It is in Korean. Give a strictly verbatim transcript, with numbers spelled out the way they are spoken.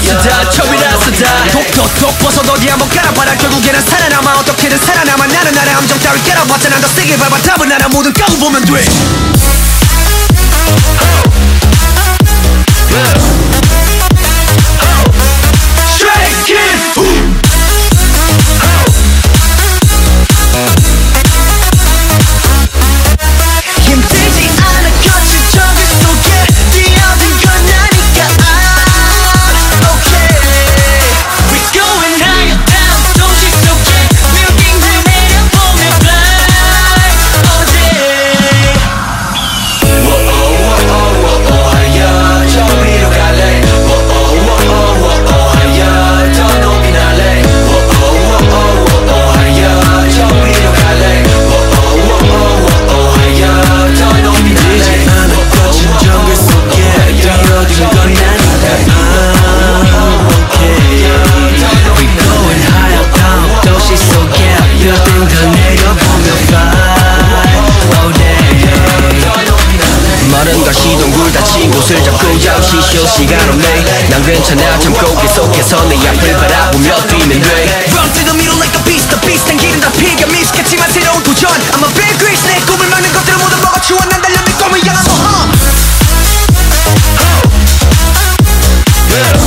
처음이라서다 처음이라서다 독독독 벗어 어디 한번 깔아봐라 결국에는 살아남아 어떻게든 살아남아 나는 나의 함정 따위 깨라봤자 더 세게 밟아 답은 하나 모든 까고 보면 돼 시동굴 닫힌 곳을 잡고 잠시 쉴 시간 없네 난 괜찮아 참고 계속해서 내 앞을 바라보며 뛰면 돼 Run through the middle like a beast the beast 난 길은 다 피가 미숙했지만 새로운 도전 I'm a big grease 내 꿈을 막는 것들을 모두 먹어치워 난 달려 내 꿈을 향한 모험